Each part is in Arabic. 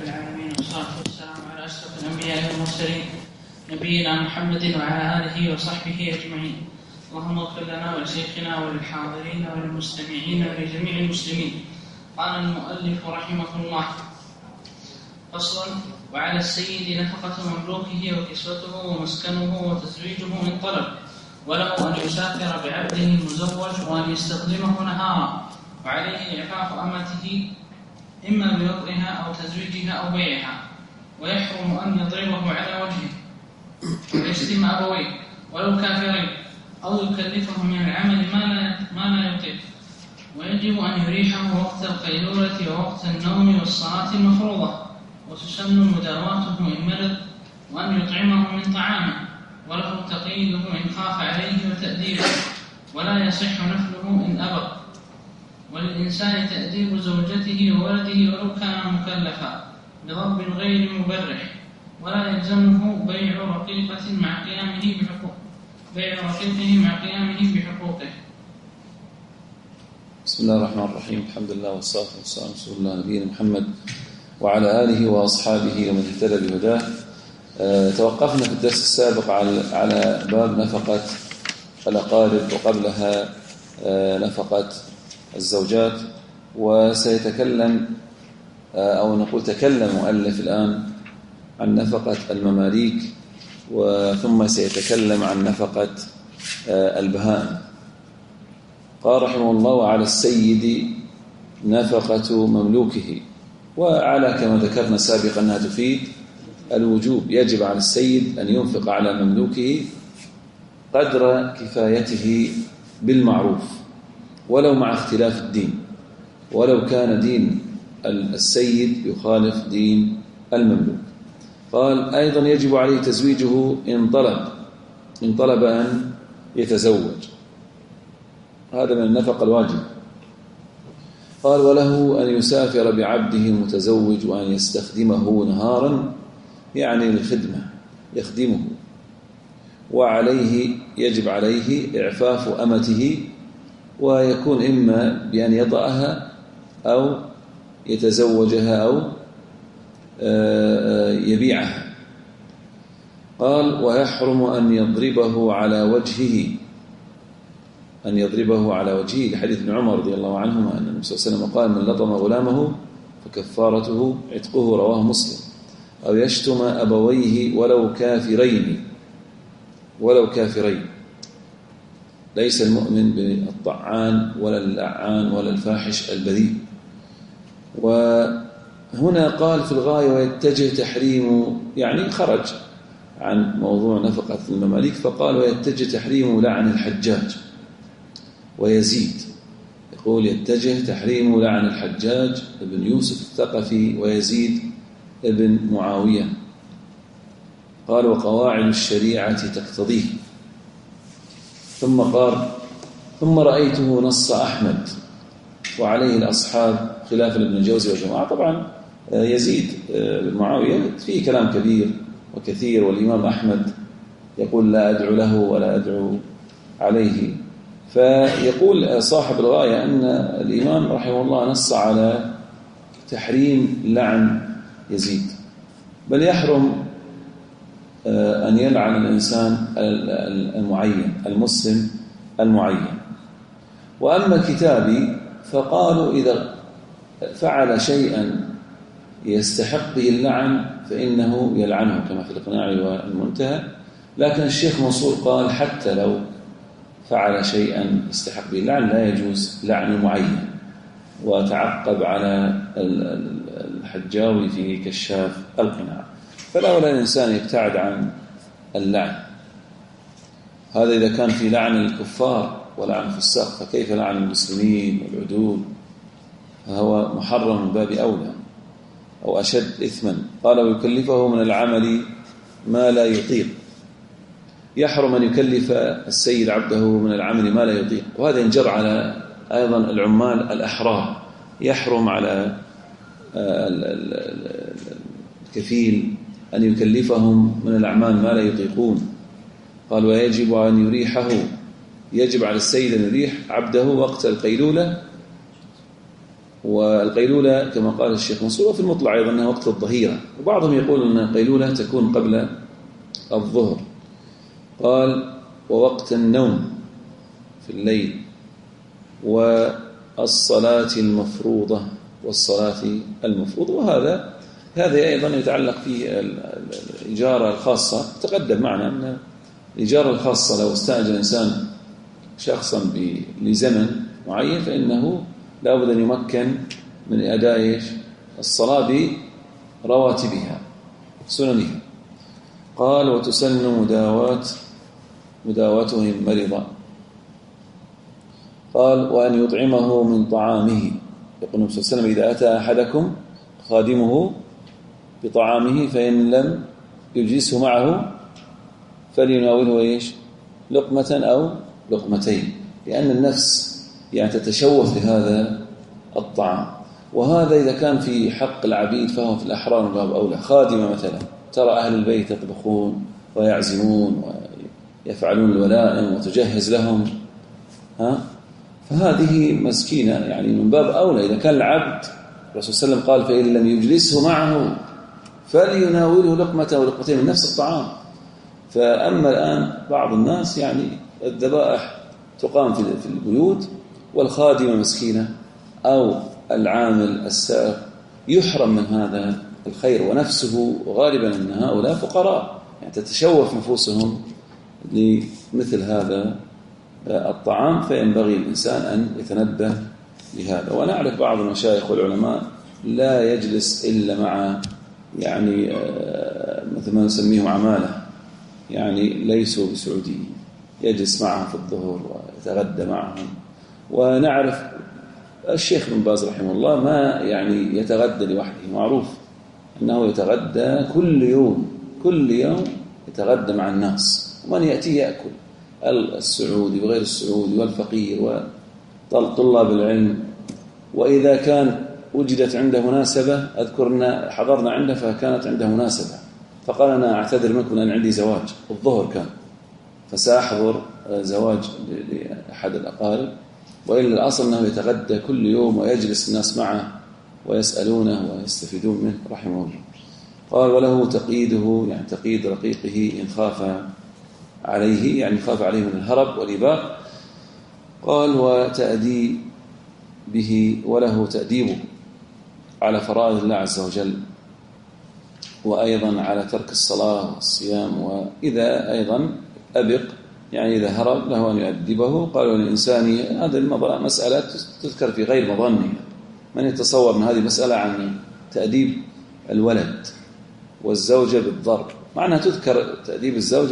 العالمين، والصلاة والسلام على أشرف الأنبياء والمرسلين نبينا محمد وعلى آله وصحبه أجمعين. اللهم اغفر لنا ولشيخنا وللحاضرين وللمستمعين ولجميع المسلمين. قال المؤلف رحمه الله: فصل: وعلى السيد نفقة مملوكه وكسوته ومسكنه وتزويجه من طلب، وله أن يسافر بعبده المزوج وأن يستخدمه نهارا، وعليه إعفاف أمته إما بوضعها أو تزويجها أو بيعها، ويحرم أن يضربه على وجهه ويشتم أبويه ولو كافرين، أو يكلفه من العمل ما لا يطيق، ويجب أن يريحه وقت القيلولة ووقت النوم والصلاة المفروضة، وتسن مداواته إن مرض، وأن يطعمه من طعامه، وله تقييده إن خاف عليه وتأديبه، ولا يصح نفله إن أبى. وللإنسان تأديب زوجته وولده ولو كان مكلفا بضرب غير مبرح، ولا يلزمه بيع رقيقه مع قيامه بحقوقه. بسم الله الرحمن الرحيم. الحمد لله والصلاة والسلام على رسول الله نبينا محمد وعلى آله وأصحابه ومن اهتدى بهداه. توقفنا في الدرس السابق على باب نفقة الأقارب، وقبلها نفقة الزوجات، وسيتكلم أو نقول تكلم مؤلف الآن عن نفقة المماليك، وثم سيتكلم عن نفقة البهائم. قال رحمه الله: وعلى السيد نفقة مملوكه. وعلى كما ذكرنا سابقا أنها تفيد الوجوب، يجب على السيد أن ينفق على مملوكه قدر كفايته بالمعروف، ولو مع اختلاف الدين، ولو كان دين السيد يخالف دين المملوك. قال أيضا يجب عليه تزويجه إن طلب أن يتزوج، هذا من النفقة الواجب. قال وله أن يسافر بعبده المتزوج وأن يستخدمه نهارا، يعني للخدمة يخدمه، وعليه يجب عليه إعفاف أمته، ويكون إما بأن يطأها أو يتزوجها أو يبيعها. قال ويحرم أن يضربه على وجهه، لحديث ابن عمر رضي الله عنهما أن النبي صلى الله عليه وسلم قال: من لطم غلامه فكفارته عتقه، رواه مسلم. أو يشتم أبويه ولو كافرين. ليس المؤمن بالطعان ولا اللعان ولا الفاحش البذيء. وهنا قال في الغاية ويتجه تحريم، يعني خرج عن موضوع نفقة المماليك، فقال ويتجه تحريم لعن الحجاج ويزيد. يقول يتجه تحريم لعن الحجاج ابن يوسف الثقفي ويزيد ابن معاوية. قال وقواعد الشريعة تقتضيه. ثم قال ثم رأيته نص أحمد وعليه الأصحاب خلافا لابن الجوزي وجماعة. طبعا يزيد بن معاوية فيه كلام كبير وكثير، والإمام أحمد يقول لا أدعو له ولا أدعو عليه. فيقول صاحب الغاية أن الإمام رحمه الله نص على تحريم لعن يزيد، بل يحرم أن يلعن الإنسان المعين المسلم المعين. وأما كتابي فقالوا إذا فعل شيئا يستحق به اللعن فإنه يلعنه، كما في الإقناع والمنتهى. لكن الشيخ منصور قال حتى لو فعل شيئا يستحق به اللعن لا يجوز لعن معين، وتعقب على الحجاوي في كشاف القناع. فلا الإنسان يبتعد عن اللعن. هذا إذا كان في لعن الكفار ولعن الفساق، فكيف لعن المسلمين والعدول؟ فهو محرم من باب أولى أو أشد إثما. قال ويكلفه من العمل ما لا يطيق. يحرم أن يكلف السيد عبده من العمل ما لا يطيق، وهذا ينجر على أيضا العمال الأحرار. يحرم على الكفيل أن يكلفهم من الأعمال ما لا يطيقون. قال ويجب أن يريحه، يجب على السيد أن يريح عبده وقت القيلولة والقيلولة كما قال الشيخ منصور وفي المطلع أيضا أنها وقت الظهيرة، وبعضهم يقول أن القيلولة تكون قبل الظهر. قال ووقت النوم في الليل والصلاة المفروضة والصلاة المفروضة. وهذا أيضا يتعلق في الإجارة الخاصة. تقدم معنا أن الإجارة الخاصة لو استأجر الإنسان شخصا لزمن معين فإنه لا بد أن يمكن من أداء الصلاة برواتبها سننها. قال وتسن مداوتهم مريضا. قال وأن يطعمه من طعامه. يقول النبي صلى الله عليه وسلم إذا أتى أحدكم خادمه بطعامه فإن لم يجلسه معه فليناوله لقمة أو لقمتين، لأن النفس تتشوف لهذا الطعام. وهذا إذا كان في حق العبيد فهو في الأحرار باب أولى. خادمة مثلا ترى أهل البيت يطبخون ويعزمون ويفعلون الولائم وتجهز لهم، فهذه مسكينة من باب أولى. إذا كان العبد الرسول صلى الله عليه وسلم قال فإن لم يجلسه معه فليناوله لقمة أو لقمتين من نفس الطعام. فأما الآن بعض الناس الذبائح تقام في البيوت والخادمة مسكينة أو العامل السائق يحرم من هذا الخير، ونفسه غالبا أن هؤلاء فقراء تتشوف نفوسهم لمثل هذا الطعام، فينبغي الإنسان أن يتنبه لهذا. ونعرف بعض المشايخ والعلماء لا يجلس إلا مع مثل ما نسميهم عمالة، ليسوا بسعوديين، يجلس معهم في الظهر ويتغدى معهم. ونعرف الشيخ بن باز رحمه الله ما يتغدى لوحده، معروف أنه يتغدى كل يوم يتغدى مع الناس، ومن يأتيه يأكل، السعودي وغير السعودي والفقير وطلاب العلم. وإذا كان وجدت عنده مناسبة، أذكرنا حضرنا عنده فكانت عنده مناسبة فقال أنا أعتذر منكم أن عندي زواج، الظهر كان، فسأحضر زواج لأحد الأقارب، وإلا الأصل أنه يتغدى كل يوم ويجلس الناس معه ويسألونه ويستفيدون منه رحمه الله. قال وله تقييده تقييد رقيقه إن خاف عليه، خاف عليه من الهرب والإباء. قال وله تأديبه على فرائض الله عز وجل، وأيضا على ترك الصلاة والصيام. وإذا أيضا أبق إذا هرب له أن يؤدبه. قالوا للإنسان هذه مسألة تذكر في غير مظنه. من يتصور من هذه المسألة عن تأديب الولد والزوجة بالضرب، معنى تذكر تأديب الزوجة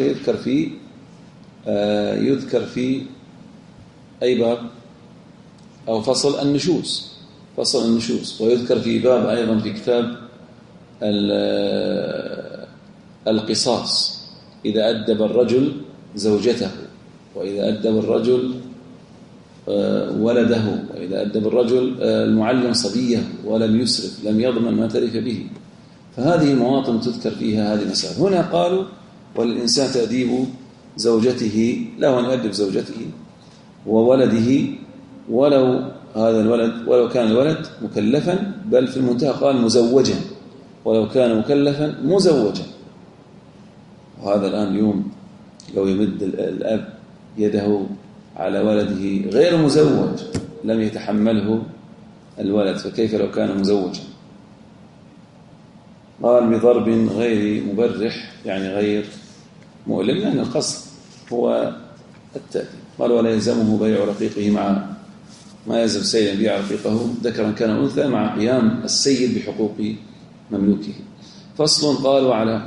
يذكر في أي باب أو فصل النشوز، ويذكر في باب أيضا في كتاب القصاص إذا أدب الرجل زوجته، وإذا أدب الرجل ولده، وإذا أدب الرجل المعلم صبيه ولم يسرف لم يضمن ما تلف به. فهذه مواطن تذكر فيها هذه المسائل. هنا قالوا وللإنسان تأديب زوجته، له أن يؤدب زوجته وولده، ولو كان الولد مكلفا، بل في المنتهى قال مزوجا، ولو كان مكلفا مزوجا. وهذا الآن اليوم لو يمد الأب يده على ولده غير مزوج لم يتحمله الولد، فكيف لو كان مزوجا؟ قال بضرب غير مبرح غير مؤلم، لأن القصد هو التأديب. قال ولا يلزمه بيع رقيقه مع ما يلزم سيدا بيع رقيقه ذكرا كان أنثى مع قيام السيد بحقوق مملوكه. فصل. قال وعلى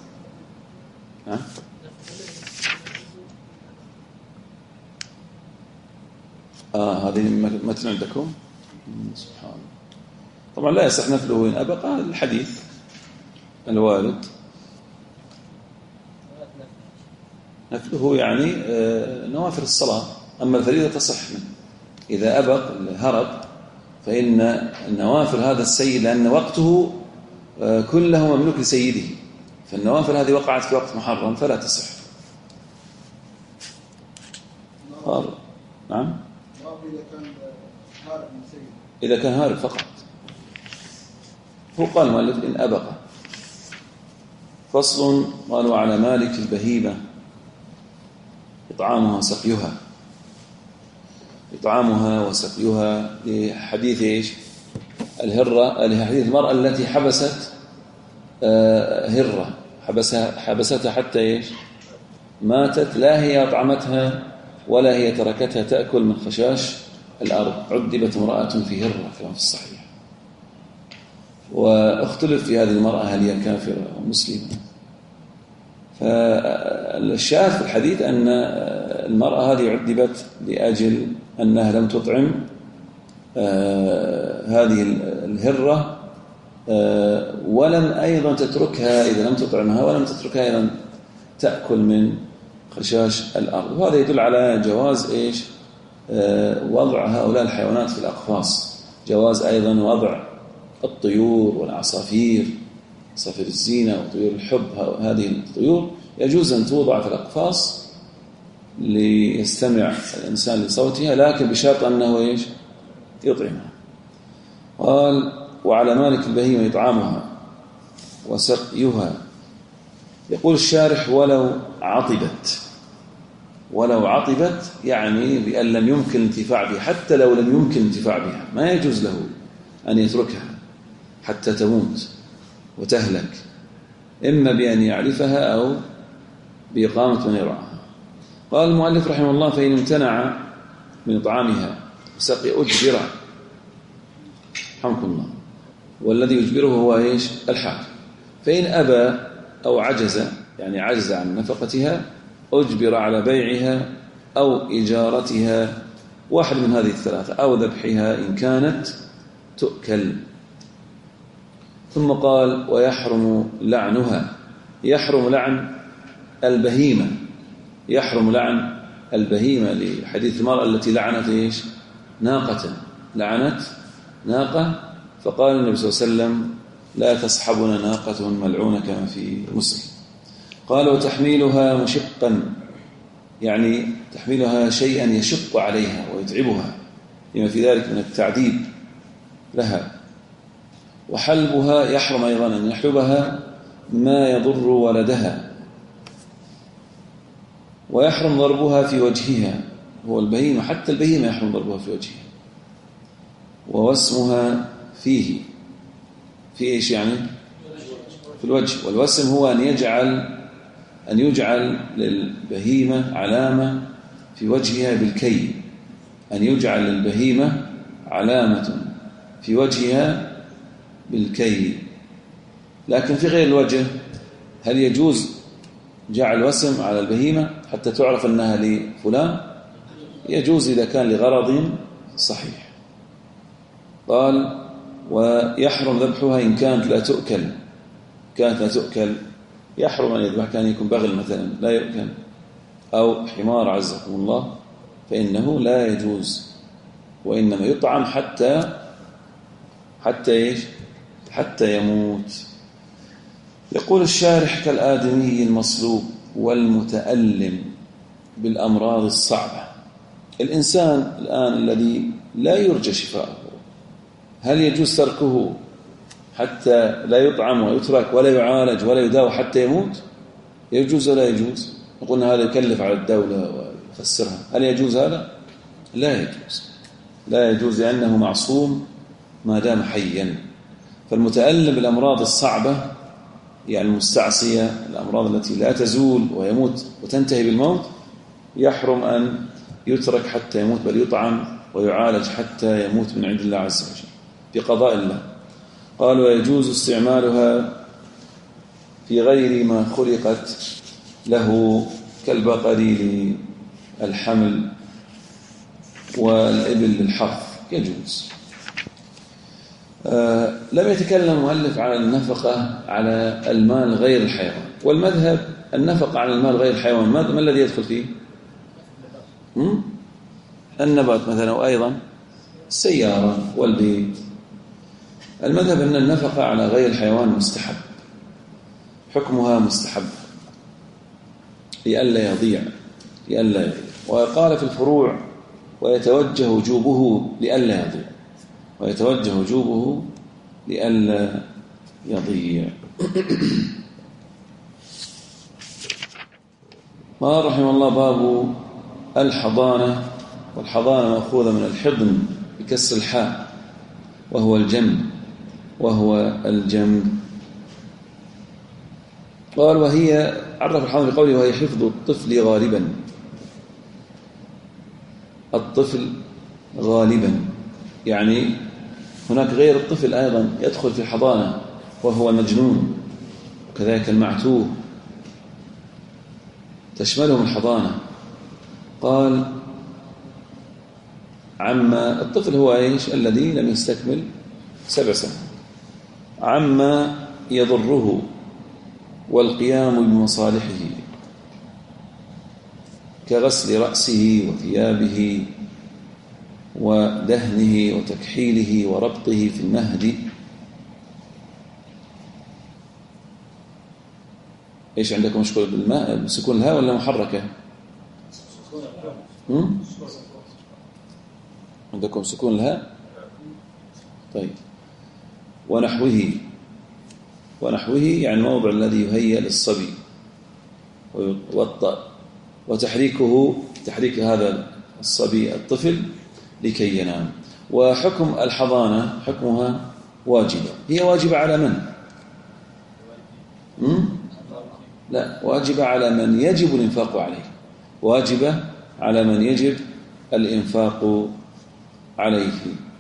هذه متن عندكم سبحان الله. طبعا لا يصح نفله إن أبقى الحديث الوارد، نفله نوافل الصلاة، أما الفريضة تصح منه. إذا أبق الهرب فإن النوافل هذا السيد لأن وقته كله مملوك لسيده، فالنوافل هذه وقعت في وقت محرم فلا تصح. نعم. إذا كان هارب من سيده إذا كان هارب فقط. هو قال المؤلف إن أبق. فصل. قالوا على مالك البهيمة إطعامها وسقيها. إطعامها وسقيها لحديث إيش؟ الهرة، لحديث المرأة التي حبست هرة، حبستها حتى إيش؟ ماتت، لا هي أطعمتها ولا هي تركتها تأكل من خشاش الأرض. عذبت امرأة في هرة كما في الصحيح. واختلف في هذه المرأة هل هي كافرة أو مسلمة. فالشاهد في الحديث أن المرأة هذه عذبت لأجل أنها لم تطعم هذه الهرة، ولم أيضا تتركها، إذا لم تطعمها ولم تتركها أيضا تأكل من خشاش الأرض. وهذا يدل على جواز إيش؟ وضع هؤلاء الحيوانات في الأقفاص. جواز أيضا وضع الطيور والعصافير، عصافير الزينة وطيور الحب، هذه الطيور يجوز أن توضع في الأقفاص ليستمع الإنسان لصوتها، لكن بشرط أنه إيش؟ يطعمها. قال وعلى مالك البهيمة إطعامها وسقيها. يقول الشارح ولو عطبت. ولو عطبت يعني بأن لم يمكن الانتفاع بها، حتى لو لم يمكن الانتفاع بها ما يجوز له أن يتركها حتى تموت وتهلك، إما بأن يعرفها أو بإقامة من يرعاها. قال المؤلف رحمه الله فإن امتنع من إطعامها وسقي أجبر. حمكم الله. والذي يجبره هو إيش؟ الحاكم. فإن أبى أو عجز، يعني عجز عن نفقتها، أجبر على بيعها أو إجارتها، واحد من هذه الثلاثة، أو ذبحها إن كانت تؤكل. ثم قال ويحرم لعنها. يحرم لعن البهيمة، يحرم لعن البهيمة لحديث المرأة التي لعنت إيش؟ ناقة، لعنت ناقة، فقال النبي صلى الله عليه وسلم لا تصحبنا ناقة ملعونة كما في مسلم. قال وتحميلها مشقا، يعني تحميلها شيئا يشق عليها ويتعبها لما في ذلك من التعذيب لها. وحلبها، يحرم أيضا أن يحلبها ما يضر ولدها. ويحرم ضربها في وجهها، هو البهيمة، حتى البهيمة يحرم ضربها في وجهها. ووسمها فيه، في إيش يعني؟ في الوجه. والوسم هو أن يجعل للبهيمة علامة في وجهها بالكي، أن يجعل للبهيمة علامة في وجهها بالكي. لكن في غير الوجه هل يجوز جعل وسم على البهيمة حتى تعرف أنها لفلان؟ يجوز إذا كان لغرض صحيح. قال ويحرم ذبحها إن كانت لا تؤكل. كانت لا تؤكل يحرم أن يذبح، كان يكون بغل مثلا لا يؤكل أو حمار عزكم الله، فإنه لا يجوز، وإنما يطعم حتى إيش؟ حتى يموت. يقول الشارح كالآدمي المصلوب والمتألم بالأمراض الصعبة. الإنسان الآن الذي لا يرجى شفاءه، هل يجوز تركه حتى لا يطعم ويترك ولا يعالج ولا يداوى حتى يموت؟ يجوز ولا يجوز؟ قلنا هذا يكلف على الدولة ويخسرها، هل يجوز هذا؟ لا يجوز، لا يجوز، لأنه معصوم ما دام حيا. فالمتألم بالأمراض الصعبة يعني المستعصية، الأمراض التي لا تزول ويموت وتنتهي بالموت، يحرم أن يترك حتى يموت، بل يطعم ويعالج حتى يموت من عند الله عز وجل بقضاء الله. قال ويجوز استعمالها في غير ما خلقت له كالبقر للحمل والإبل للحرث، يجوز. لم يتكلم المؤلف على النفقة على المال غير الحيوان، والمذهب النفقة على المال غير الحيوان ما الذي يدخل فيه؟ النبات مثلا، وأيضا السيارة والبيت. المذهب أن النفقة على غير الحيوان مستحب، حكمها مستحب لئلا يضيع. وقال في الفروع ويتوجه وجوبه لئلا يضيع. ويتوجه وجوبه لئلا يضيع. قال رحمه الله: باب الحضانة. والحضانة مأخوذة من الحضن بكسر الحاء وهو الجنب. قال: وهي، عرف الحضانة بقوله: وهي حفظ الطفل غالبا. الطفل غالبا يعني هناك غير الطفل أيضا يدخل في الحضانة، وهو المجنون وكذلك المعتوه، تشملهم الحضانة. قال: عما الطفل هو ايش؟ الذي لم يستكمل 7 سنوات. عما يضره والقيام بمصالحه كغسل رأسه وثيابه ودهنه وتكحيله وربطه في المهد. ايش عندكم مشكلة بالماء بسكون الهاء ولا محركة؟ عندكم سكون الهاء؟ طيب. ونحوه يعني الموضع الذي يهيأ للصبي ويوطأ، تحريك هذا الصبي الطفل لكي ينام. وحكم الحضانة حكمها واجبة. هي واجبة على من؟ لا، واجبة على من يجب الإنفاق عليه. واجبة على من يجب الإنفاق عليه.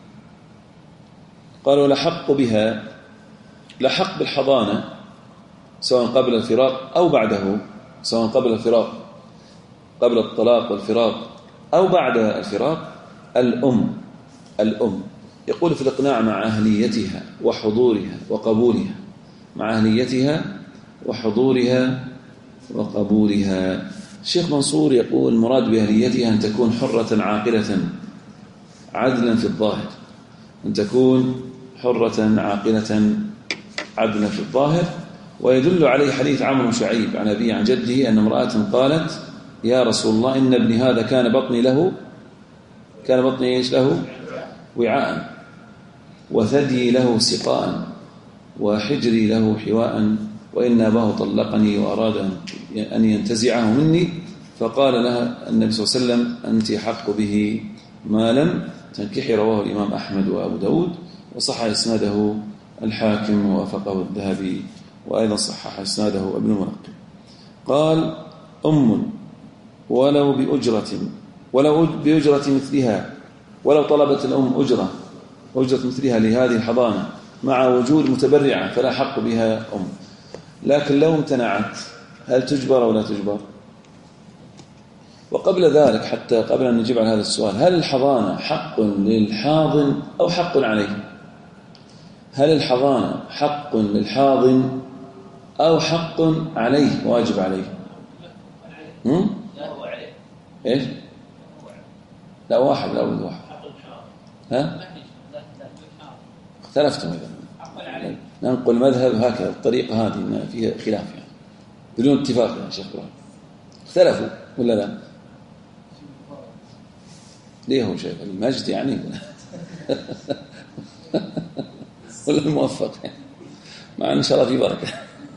قالوا: لحق بها، لحق بالحضانة سواء قبل الفراق أو بعده، سواء قبل الفراق، قبل الطلاق والفراق أو بعد الفراق. الأم يقول في الإقناع: مع أهليتها وحضورها وقبولها. مع أهليتها وحضورها وقبولها. الشيخ منصور يقول: المراد بأهليتها أن تكون حرة عاقلة عدلا في الظاهر. أن تكون حرة عاقلة عدلا في الظاهر. ويدل عليه حديث عمرو بن شعيب عن أبيه عن جده أن امرأة قالت: يا رسول الله، إن ابني هذا كان بطني إيش له؟ وعاء، وثدي له سقاء، وحجري له حواء، وإن أباه طلقني وأراد أن ينتزعه مني. فقال لها النبي صلى الله عليه وسلم: أنت حق به ما لم تنكحي. رواه الإمام أحمد وأبو داود، وصح إسناده الحاكم ووافقه الذهبي، وأيضا صحح إسناده ابن الملقن. قال: ولو بأجرة مثلها، ولو طلبت الأم أجرة مثلها لهذه الحضانة مع وجود متبرعة فلا حق بها أم. لكن لو امتنعت هل تجبر أو لا تجبر؟ وقبل ذلك، حتى قبل أن نجيب على هذا السؤال، هل الحضانة حق للحاضن أو حق عليه؟ هل الحضانة حق للحاضن أو حق عليه واجب عليه؟ لا، هو عليه. إيش؟ لا، واحد. ها؟ اختلفتم إذا. ننقل مذهب هكذا الطريقة هذه إن فيها خلاف يعني بدون اتفاق يا شيخ إبراهيم. اختلفوا ولا لا؟ ليه هو شايف المجد يعني ولا الموفق يعني؟ مع إن شاء الله في بركة.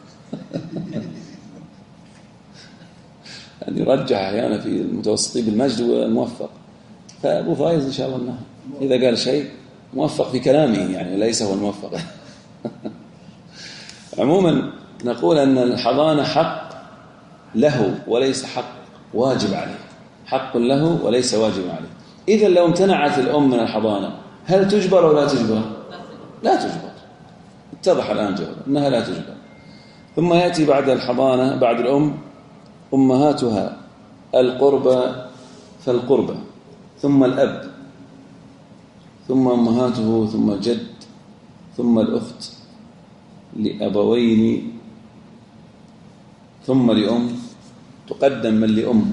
يعني يرجح أحيانا في المتوسطين بالمجد والموفق. فأبو فايز إن شاء الله أنه إذا قال شيء موفق في كلامه يعني وليس هو الموفق. عموما نقول أن الحضانة حق له وليس حق واجب عليه. حق له وليس واجب عليه. إذا لو امتنعت الأم من الحضانة هل تجبر أو لا تجبر؟ لا تجبر. اتضح الآن جواب أنها لا تجبر. ثم يأتي بعد الحضانة بعد الأم أمهاتها القربى فالقربى، ثم الأب، ثم أمهاته، ثم الجد، ثم الأخت لأبوين، ثم لأم، تقدم من لأم،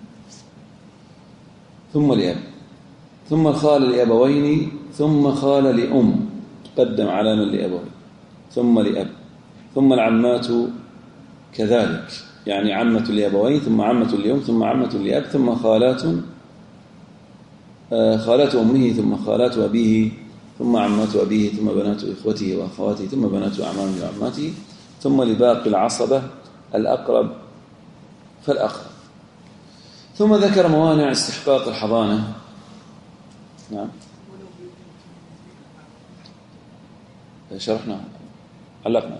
ثم لأب، ثم الخال لأبوين، ثم خال لأم، تقدم على من لأبوين، ثم لأب، ثم العمات كذلك، يعني عمة لأبوين، ثم عمة لأم، ثم عمة لأب، ثم خالات أمه، ثم خالات أبيه ثم عمات أبيه ثم بنات إخوته وأخواته ثم بنات أعمامه وعماته ثم لباقي العصبة الأقرب فالأقرب. ثم ذكر موانع استحقاق الحضانة. نعم شرحنا علقنا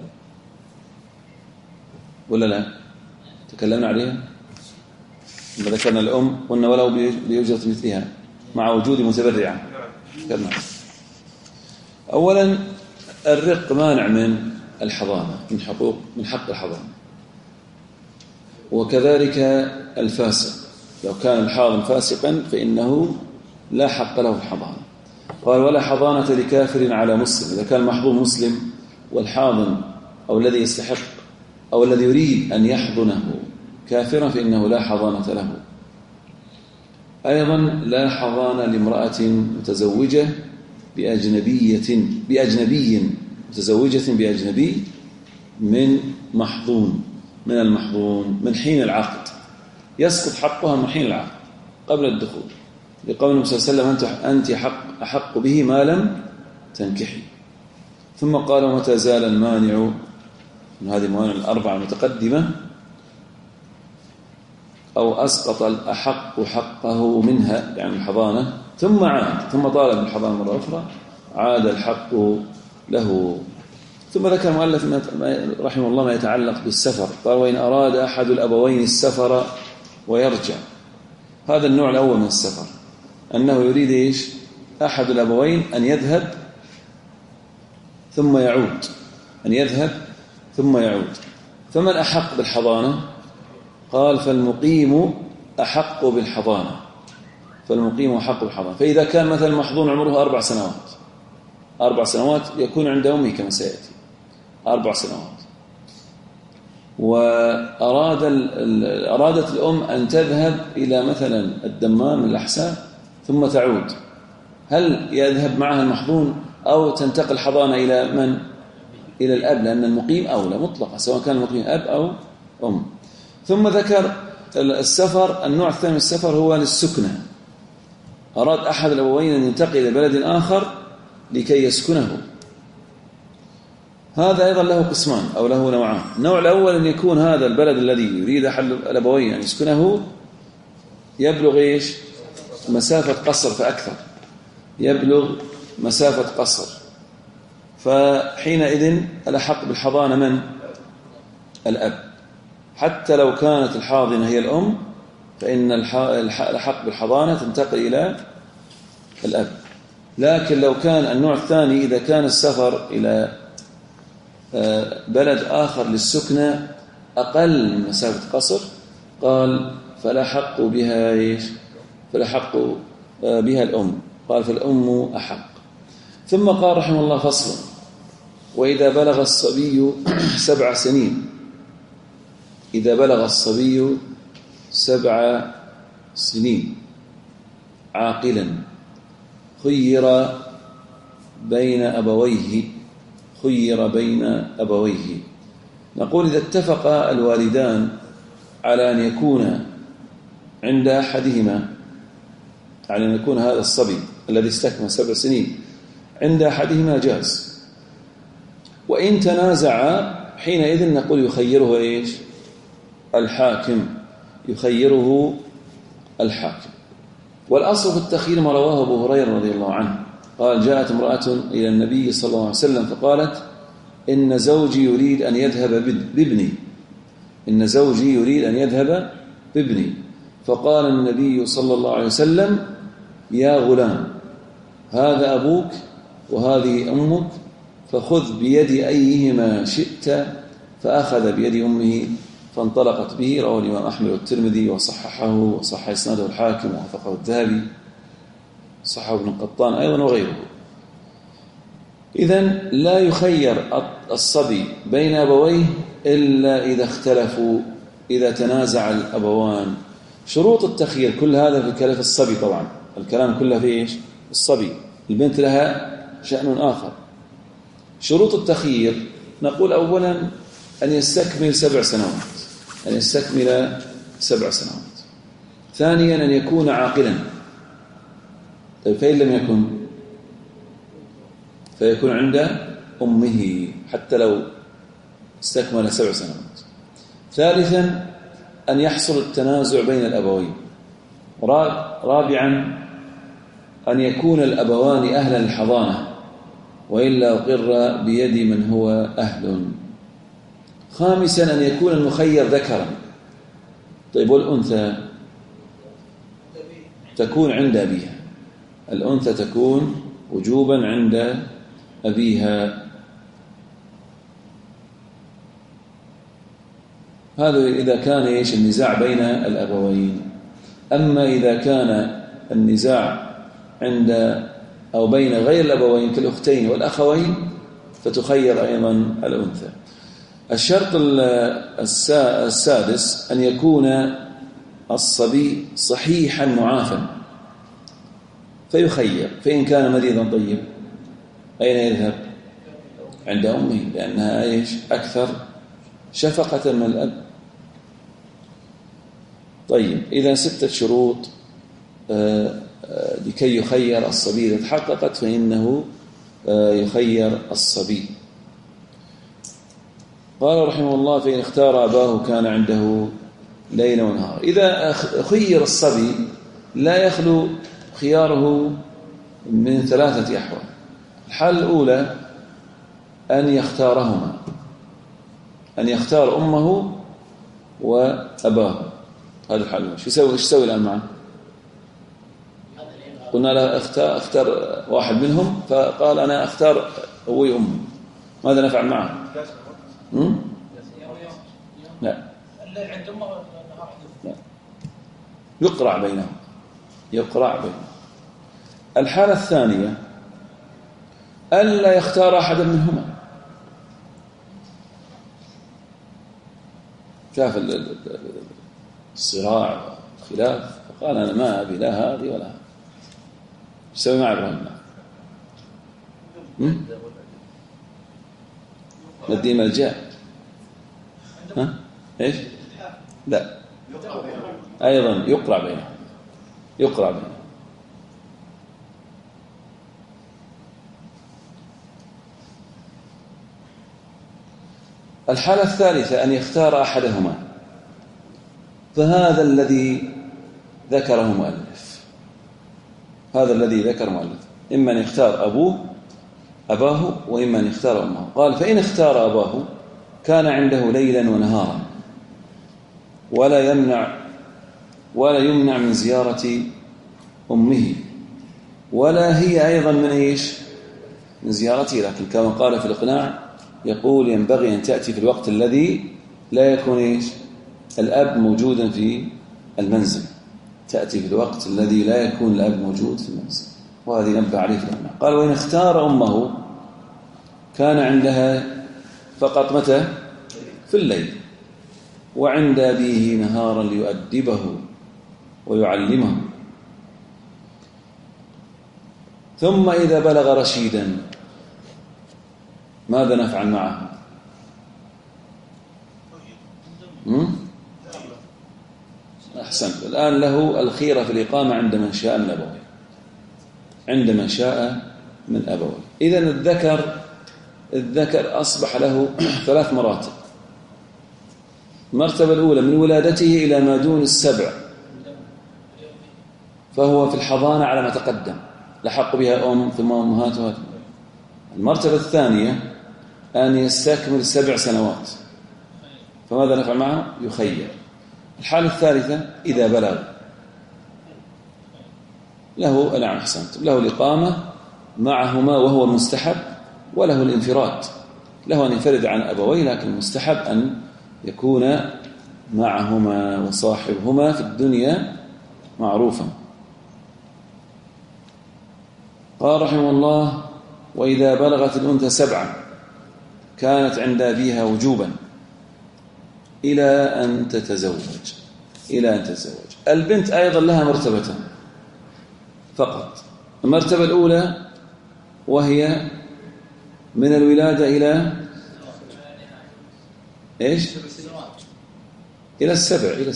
ولا لا تكلمنا عليها لما ذكرنا الأم قلنا ولو بأجرة مثلها مع وجود متبرعة. ذكرنا أولا الرق مانع من الحضانة من حق الحضانة، وكذلك الفاسق لو كان الحاضن فاسقا فإنه لا حق له الحضانة. قال ولا حضانة لكافر على مسلم. إذا كان المحظوظ مسلم والحاضن أو الذي يستحق أو الذي يريد أن يحضنه كافرا فإنه لا حضانة له. أيضا لا حضانة لامرأة متزوجة بأجنبي متزوجة بأجنبي من المحظون من حين العقد، يسقط حقها من حين العقد قبل الدخول، لقول النبي صلى الله عليه وسلم أنت أحق به ما لم تنكحي. ثم قال ومتى زال المانع من هذه الموانع الأربعة المتقدمة أو أسقط الأحق حقه منها يعني الحضانة ثم عاد ثم طالب الحضانة مرة أخرى عاد الحق له. ثم ذكر المؤلف رحمه الله ما يتعلق بالسفر. قال وإن أراد أحد الأبوين السفر ويرجع. هذا النوع الأول من السفر، أنه يريد إيش؟ أحد الأبوين أن يذهب ثم يعود، فمن أحق بالحضانة؟ قال فالمقيم أحق بالحضانة. فإذا كان مثلا محظون عمره 4 سنوات يكون عند أمه كما سيأتي 4 سنوات، وأرادت الأم أن تذهب إلى مثلا الدمام من الأحساء ثم تعود، هل يذهب معها المحظون أو تنتقل حضانة إلى من؟ إلى الأب، لأن المقيم أولى مطلقا سواء كان المقيم أب أو أم. ثم ذكر السفر. النوع الثاني من السفر هو للسكنة، أراد أحد الأبوين أن ينتقل إلى بلد آخر لكي يسكنه. هذا أيضا له قسمان أو له نوعان. النوع الأول أن يكون هذا البلد الذي يريد أحد الأبوين أن يسكنه يبلغ إيش؟ مسافة قصر فأكثر، فحينئذ الأحق بالحضانة من؟ الأب. حتى لو كانت الحاضنة هي الأم فإن الحق بالحضانة تنتقل إلى الأب. لكن لو كان النوع الثاني إذا كان السفر إلى بلد آخر للسكنة أقل من مسافة قصر، قال فلا حق بها إيش؟ فلا حق بها الأم. قال فالأم أحق. ثم قال رحمه الله فصل وإذا بلغ الصبي 7 سنين، إذا بلغ الصبي 7 سنين عاقلا خير بين أبويه. نقول إذا اتفق الوالدان على أن يكون عند أحدهما، على أن يكون هذا الصبي الذي استكمل 7 سنين عند أحدهما جاز، وإن تنازع حينئذ نقول يخيره إيش؟ الحاكم. والأصل في التخيير ما رواه أبو هريرة رضي الله عنه قال جاءت امرأة إلى النبي صلى الله عليه وسلم فقالت إن زوجي يريد أن يذهب بابني. فقال النبي صلى الله عليه وسلم يا غلام هذا أبوك وهذه أمك فخذ بيد أيهما شئت، فأخذ بيد أمه فانطلقت به. رواه الإمام أحمد والترمذي وصححه وصحح إسناده الحاكم ووافقه الذهبي، صححه ابن قطان أيضا وغيره. إذن لا يخير الصبي بين أبويه إلا إذا اختلفوا، إذا تنازع الأبوان. شروط التخيير كل هذا في كلام الصبي، طبعا الكلام كله في إيش؟ الصبي. البنت لها شأن آخر. شروط التخيير نقول أولا أن يستكمل 7 سنوات، ثانيا أن يكون عاقلا. طيب فإن لم يكن فيكون عند أمه حتى لو استكمل 7 سنوات. ثالثا أن يحصل التنازع بين الأبوين. رابعا أن يكون الأبوان أهلا للحضانة وإلا أقر بيد من هو أهل. خامسا أن يكون المخير ذكرا. طيب والأنثى تكون عند أبيها، الأنثى تكون وجوبا عند أبيها. هذا إذا كان النزاع بين الأبوين. أما إذا كان النزاع عند أو بين غير الأبوين كالأختين والأخوين فتخير أيضا الأنثى. الشرط السادس أن يكون الصبي صحيحا معافا فيخير، فإن كان مريضا طيب أين يذهب؟ عند أمه، لأنها أكثر شفقة من الأب. طيب إذا 6 شروط لكي يخير الصبي إذا تحققت فإنه يخير الصبي. قال رحمه الله: فإن اختار أباه كان عنده ليل ونهار. إذا خير الصبي لا يخلو خياره من 3 أحوال. الحالة الأولى أن يختارهما، أن يختار أمه وأباه. هذا الحال. ايش يسوي الآن معه؟ قلنا له اختار واحد منهم، فقال أنا أختار أبوي أمي. ماذا نفعل معه؟ لا، يقرع بينهم. الحالة الثانية ألا يختار أحدا منهما. شاف الصراع والخلاف فقال أنا ما أبي لا هذه ولا هذه. يسوي مع إبراهيم؟ نديه ملجأ. إيش؟ لا، أيضا يقرع بينهم. الحالة الثالثة أن يختار أحدهما، فهذا الذي ذكره مؤلف. إما أن يختار أباه وإما أن يختار أمه. قال: فإن اختار أباه كان عنده ليلا ونهارا ولا يمنع من زيارة أمه، ولا هي أيضا من زيارته. لكن كما قال في الإقناع يقول: ينبغي أن تأتي في الوقت الذي لا يكون الأب موجودا في المنزل. تأتي في الوقت الذي لا يكون الأب موجود في المنزل، وهذه نبه عليه في الإقناع. قال: وإن اختار أمه كان عندها فقط متى؟ في الليل، وعند أبيه نهارا ليؤدبه ويعلمه. ثم إذا بلغ رشيدا ماذا نفعل معه؟ أحسنت. الآن له الخيرة في الإقامة عند من شاء من أبويه. إذن الذكر أصبح له 3 مراتب. المرتبة الأولى من ولادته إلى ما دون 7 فهو في الحضانة على ما تقدم، لحق بها أم ثم أمهاتها. المرتبة الثانية أن يستكمل 7 سنوات، فماذا نفعل معه؟ يخير. الحالة الثالثة إذا بلغ له الإقامة معهما وهو المستحب، وله الانفراد، له أن ينفرد عن أبويه، لكن المستحب أن يكون معهما وصاحبهما في الدنيا معروفا. قال رحمه الله: وإذا بلغت الأنثى 7 كانت عند أبيها وجوبا إلى أن تتزوج. البنت أيضا لها مرتبتان فقط. المرتبة الأولى وهي من الولادة إلى إلى 7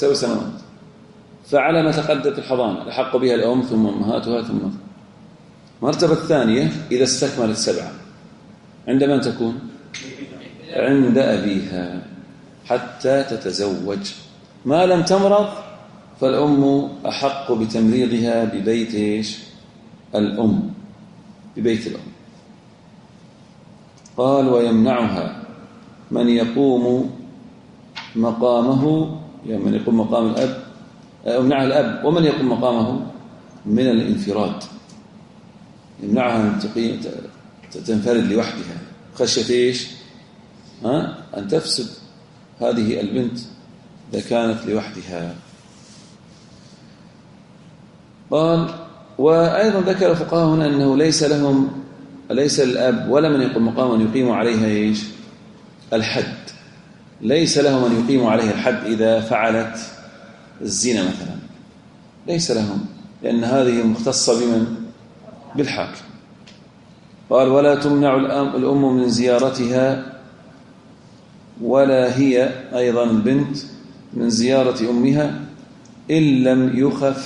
سنوات، فعلى ما تقدم في الحضانة لحق بها الأم ثم أمهاتها ثم. المرتبة الثانية إذا استكملت 7 عند من تكون؟ عند أبيها حتى تتزوج. ما لم تمرض فالأم أحق بتمريضها ببيت إيش؟ الأم، ببيت الأم. قال ويمنعها من يقوم مقامه، يعني من يقوم مقام الأب، يمنعها الأب ومن يقوم مقامه من الانفراد، يمنعها أن تنفرد لوحدها خشية إيش؟ أن تفسد هذه البنت إذا كانت لوحدها. قال وأيضا ذكر الفقهاء هنا أنه ليس للأب ولا من يقوم مقاما يقيم عليها إيش؟ الحد، ليس له من يقيم عليها الحد إذا فعلت الزنا مثلا، ليس لهم، لأن هذه مختصة بمن؟ بالحاكم. قال ولا تمنع الأم من زيارتها ولا هي أيضا البنت من زيارة أمها إن لم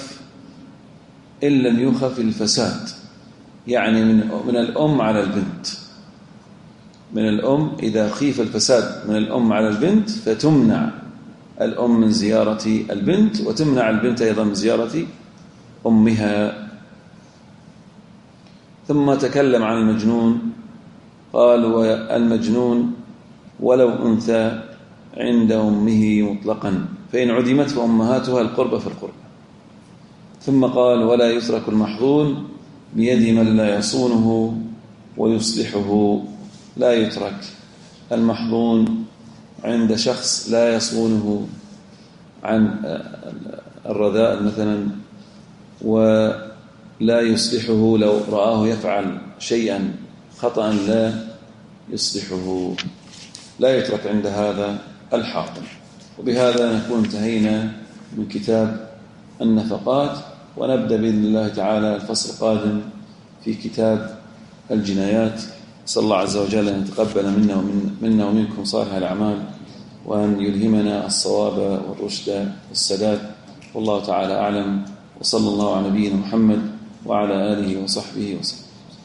يخف الفساد، يعني من الأم على البنت، من الأم إذا خيف الفساد من الأم على البنت فتمنع الأم من زيارة البنت وتمنع البنت أيضا من زيارة أمها. ثم تكلم عن المجنون. قال والمجنون ولو أنثى عند أمه مطلقا فإن عدمت فأمهاتها القربة فالقربة. ثم قال ولا يترك المحظون بيد من لا يصونه ويصلحه، لا يترك المحظون عند شخص لا يصونه عن الرذاء مثلا ولا يصلحه، لو رآه يفعل شيئا خطأ لا يصلحه، لا يترك عند هذا الحاكم. وبهذا نكون انتهينا من كتاب النفقات، ونبدأ بإذن الله تعالى الفصل القادم في كتاب الجنايات. صلى الله عز وجل أن يتقبل منا ومنكم صالح الأعمال، وأن يلهمنا الصواب والرشد والسداد، والله تعالى أعلم. وصلى الله على نبينا محمد وعلى آله وصحبه وسلم.